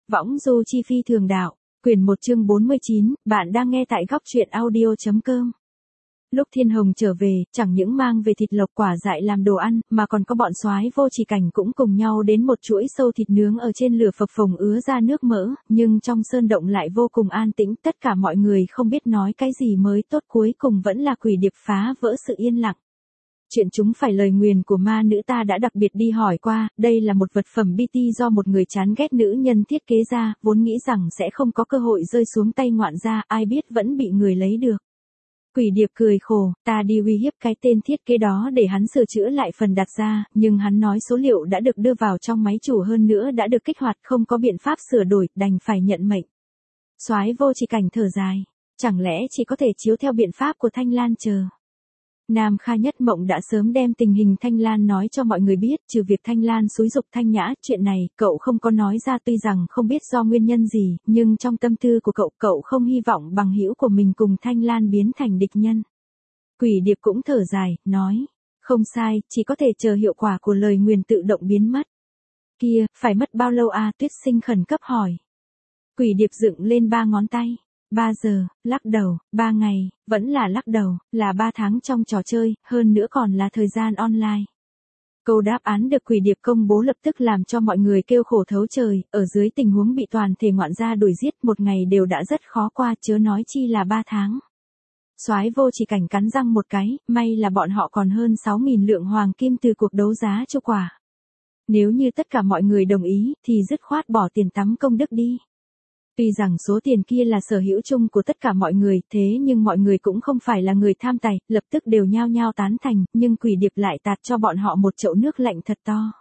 Võng du chi phi thường đạo, quyển 1 chương 49, bạn đang nghe tại góc truyện audio.com. Lúc Thiên Hồng trở về, chẳng những mang về thịt lộc quả dại làm đồ ăn, mà còn có bọn soái Vô Chỉ Cảnh cũng cùng nhau đến một chuỗi sâu thịt nướng ở trên lửa phập phồng ứa ra nước mỡ, nhưng trong sơn động lại vô cùng an tĩnh, tất cả mọi người không biết nói cái gì mới tốt, cuối cùng vẫn là Quỷ Điệp phá vỡ sự yên lặng. Chuyện chúng phải lời nguyền của ma nữ ta đã đặc biệt đi hỏi qua, đây là một vật phẩm BT do một người chán ghét nữ nhân thiết kế ra, vốn nghĩ rằng sẽ không có cơ hội rơi xuống tay ngoạn gia, ai biết vẫn bị người lấy được. Quỷ Điệp cười khổ, ta đi uy hiếp cái tên thiết kế đó để hắn sửa chữa lại phần đặt ra, nhưng hắn nói số liệu đã được đưa vào trong máy chủ, hơn nữa đã được kích hoạt, không có biện pháp sửa đổi, đành phải nhận mệnh. Soái Vô Chỉ Cảnh thở dài, chẳng lẽ chỉ có thể chiếu theo biện pháp của Thanh Lan chờ. Nam Kha Nhất Mộng đã sớm đem tình hình Thanh Lan nói cho mọi người biết, trừ việc Thanh Lan xúi giục Thanh Nhã, chuyện này cậu không có nói ra, tuy rằng không biết do nguyên nhân gì, nhưng trong tâm tư của cậu không hy vọng bằng hữu của mình cùng Thanh Lan biến thành địch nhân. Quỷ Điệp cũng thở dài, nói, không sai, chỉ có thể chờ hiệu quả của lời nguyền tự động biến mất. Kia, phải mất bao lâu à? Tuyết Sinh khẩn cấp hỏi. Quỷ Điệp dựng lên 3 ngón tay. 3 giờ, lắc đầu, 3 ngày, vẫn là lắc đầu, là 3 tháng trong trò chơi, hơn nữa còn là thời gian online. Câu đáp án được Quỷ Điệp công bố lập tức làm cho mọi người kêu khổ thấu trời, ở dưới tình huống bị toàn thể ngoạn gia đuổi giết, một ngày đều đã rất khó qua, chớ nói chi là 3 tháng. Soái Vô Chỉ Cảnh cắn răng một cái, may là bọn họ còn hơn 6.000 lượng hoàng kim từ cuộc đấu giá chu quả. Nếu như tất cả mọi người đồng ý, thì dứt khoát bỏ tiền tắm công đức đi. Tuy rằng số tiền kia là sở hữu chung của tất cả mọi người, thế nhưng mọi người cũng không phải là người tham tài, lập tức đều nhao nhao tán thành, nhưng Quỷ Điệp lại tạt cho bọn họ một chậu nước lạnh thật to.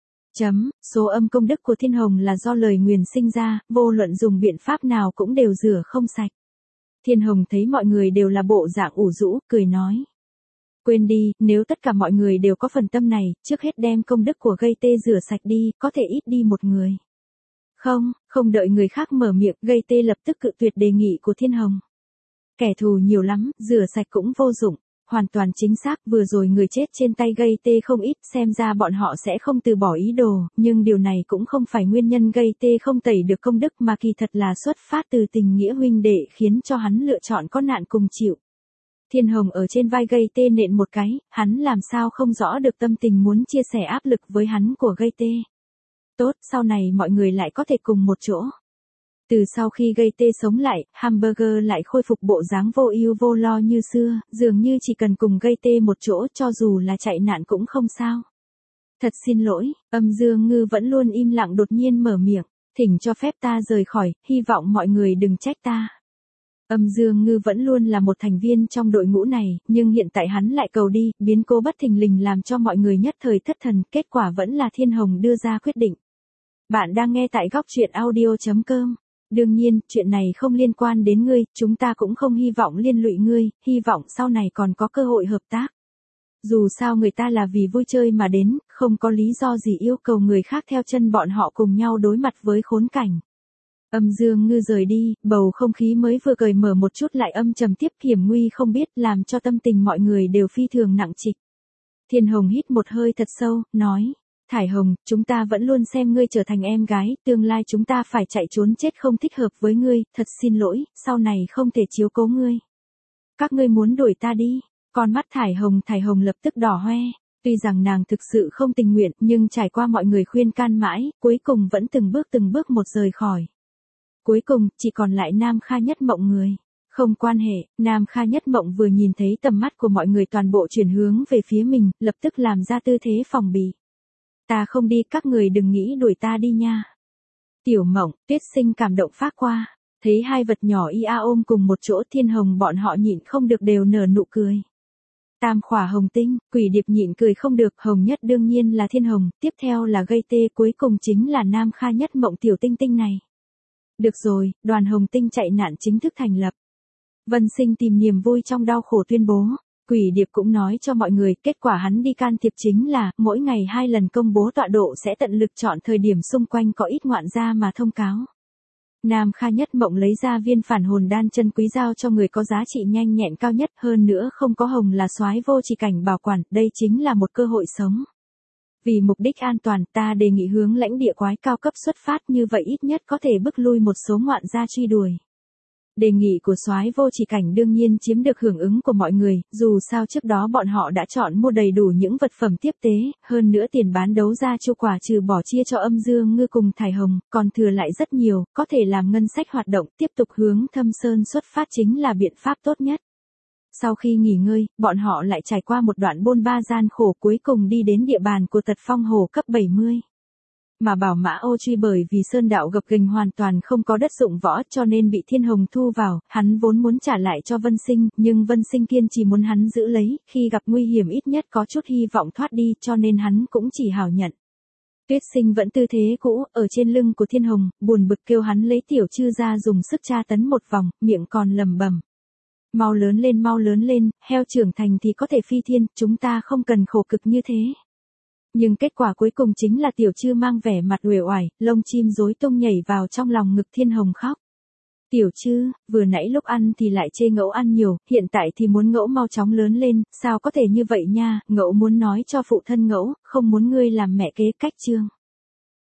Số âm công đức của Thiên Hồng là do lời nguyền sinh ra, vô luận dùng biện pháp nào cũng đều rửa không sạch. Thiên Hồng thấy mọi người đều là bộ dạng ủ rũ, cười nói. Quên đi, nếu tất cả mọi người đều có phần tâm này, trước hết đem công đức của gây tê rửa sạch đi, có thể ít đi một người. Không đợi người khác mở miệng, gây tê lập tức cự tuyệt đề nghị của Thiên Hồng. Kẻ thù nhiều lắm, rửa sạch cũng vô dụng, hoàn toàn chính xác, vừa rồi người chết trên tay gây tê không ít, xem ra bọn họ sẽ không từ bỏ ý đồ, nhưng điều này cũng không phải nguyên nhân gây tê không tẩy được công đức mà kỳ thật là xuất phát từ tình nghĩa huynh đệ khiến cho hắn lựa chọn có nạn cùng chịu. Thiên Hồng ở trên vai gây tê nện một cái, hắn làm sao không rõ được tâm tình muốn chia sẻ áp lực với hắn của gây tê. Tốt, sau này mọi người lại có thể cùng một chỗ. Từ sau khi gây tê sống lại, Hamburger lại khôi phục bộ dáng vô ưu vô lo như xưa, dường như chỉ cần cùng gây tê một chỗ cho dù là chạy nạn cũng không sao. Thật xin lỗi, Âm Dương Ngư vẫn luôn im lặng đột nhiên mở miệng, thỉnh cho phép ta rời khỏi, hy vọng mọi người đừng trách ta. Âm Dương Ngư vẫn luôn là một thành viên trong đội ngũ này, nhưng hiện tại hắn lại cầu đi, biến cố bất thình lình làm cho mọi người nhất thời thất thần, kết quả vẫn là Thiên Hồng đưa ra quyết định. Bạn đang nghe tại góc truyện audio.com. Đương nhiên, chuyện này không liên quan đến ngươi, chúng ta cũng không hy vọng liên lụy ngươi, hy vọng sau này còn có cơ hội hợp tác. Dù sao người ta là vì vui chơi mà đến, không có lý do gì yêu cầu người khác theo chân bọn họ cùng nhau đối mặt với khốn cảnh. Âm Dương Ngư rời đi, bầu không khí mới vừa cởi mở một chút lại âm trầm tiếp, hiểm nguy không biết, làm cho tâm tình mọi người đều phi thường nặng trịch. Thiên Hồng hít một hơi thật sâu, nói. Thải Hồng, chúng ta vẫn luôn xem ngươi trở thành em gái, tương lai chúng ta phải chạy trốn chết không thích hợp với ngươi, thật xin lỗi, sau này không thể chiếu cố ngươi. Các ngươi muốn đuổi ta đi, con mắt Thải Hồng lập tức đỏ hoe, tuy rằng nàng thực sự không tình nguyện, nhưng trải qua mọi người khuyên can mãi, cuối cùng vẫn từng bước một rời khỏi. Cuối cùng, chỉ còn lại Nam Kha Nhất Mộng người. Không quan hệ, Nam Kha Nhất Mộng vừa nhìn thấy tầm mắt của mọi người toàn bộ chuyển hướng về phía mình, lập tức làm ra tư thế phòng bị. Ta không đi, các người đừng nghĩ đuổi ta đi nha. Tiểu Mộng, Tuyết Sinh cảm động phát qua, thấy hai vật nhỏ ia ôm cùng một chỗ, Thiên Hồng bọn họ nhịn không được đều nở nụ cười. Tam khỏa hồng tinh, Quỷ Điệp nhịn cười không được, hồng nhất đương nhiên là Thiên Hồng, tiếp theo là gây tê, cuối cùng chính là Nam Kha Nhất Mộng tiểu tinh tinh này. Được rồi, đoàn hồng tinh chạy nạn chính thức thành lập. Vân Sinh tìm niềm vui trong đau khổ tuyên bố. Quỷ Điệp cũng nói cho mọi người, kết quả hắn đi can thiệp chính là, mỗi ngày 2 lần công bố tọa độ sẽ tận lực chọn thời điểm xung quanh có ít ngoạn gia mà thông cáo. Nam Kha Nhất Mộng lấy ra viên phản hồn đan chân quý giao cho người có giá trị nhanh nhẹn cao nhất, hơn nữa không có Hồng là soái Vô Chỉ Cảnh bảo quản, đây chính là một cơ hội sống. Vì mục đích an toàn, ta đề nghị hướng lãnh địa quái cao cấp xuất phát, như vậy ít nhất có thể bức lui một số ngoạn gia truy đuổi. Đề nghị của soái Vô Chỉ Cảnh đương nhiên chiếm được hưởng ứng của mọi người, dù sao trước đó bọn họ đã chọn mua đầy đủ những vật phẩm tiếp tế, hơn nữa tiền bán đấu ra chu quả trừ bỏ chia cho Âm Dương Ngư cùng Thải Hồng, còn thừa lại rất nhiều, có thể làm ngân sách hoạt động, tiếp tục hướng Thâm Sơn xuất phát chính là biện pháp tốt nhất. Sau khi nghỉ ngơi, bọn họ lại trải qua một đoạn bôn ba gian khổ, cuối cùng đi đến địa bàn của Tật Phong Hồ cấp 70. Mà Bảo Mã Ô Truy bởi vì sơn đạo gập ghềnh hoàn toàn không có đất dụng võ cho nên bị Thiên Hồng thu vào, hắn vốn muốn trả lại cho Vân Sinh, nhưng Vân Sinh kiên trì muốn hắn giữ lấy, khi gặp nguy hiểm ít nhất có chút hy vọng thoát đi cho nên hắn cũng chỉ hảo nhận. Tuyết Sinh vẫn tư thế cũ, ở trên lưng của Thiên Hồng, buồn bực kêu hắn lấy tiểu chư ra dùng sức tra tấn một vòng, miệng còn lầm bầm. Mau lớn lên, heo trưởng thành thì có thể phi thiên, chúng ta không cần khổ cực như thế. Nhưng kết quả cuối cùng chính là tiểu chư mang vẻ mặt uể oải, lông chim rối tung nhảy vào trong lòng ngực Thiên Hồng khóc. Tiểu chư, vừa nãy lúc ăn thì lại chê ngẫu ăn nhiều, hiện tại thì muốn ngẫu mau chóng lớn lên, sao có thể như vậy nha, ngẫu muốn nói cho phụ thân ngẫu, không muốn ngươi làm mẹ kế cách trương.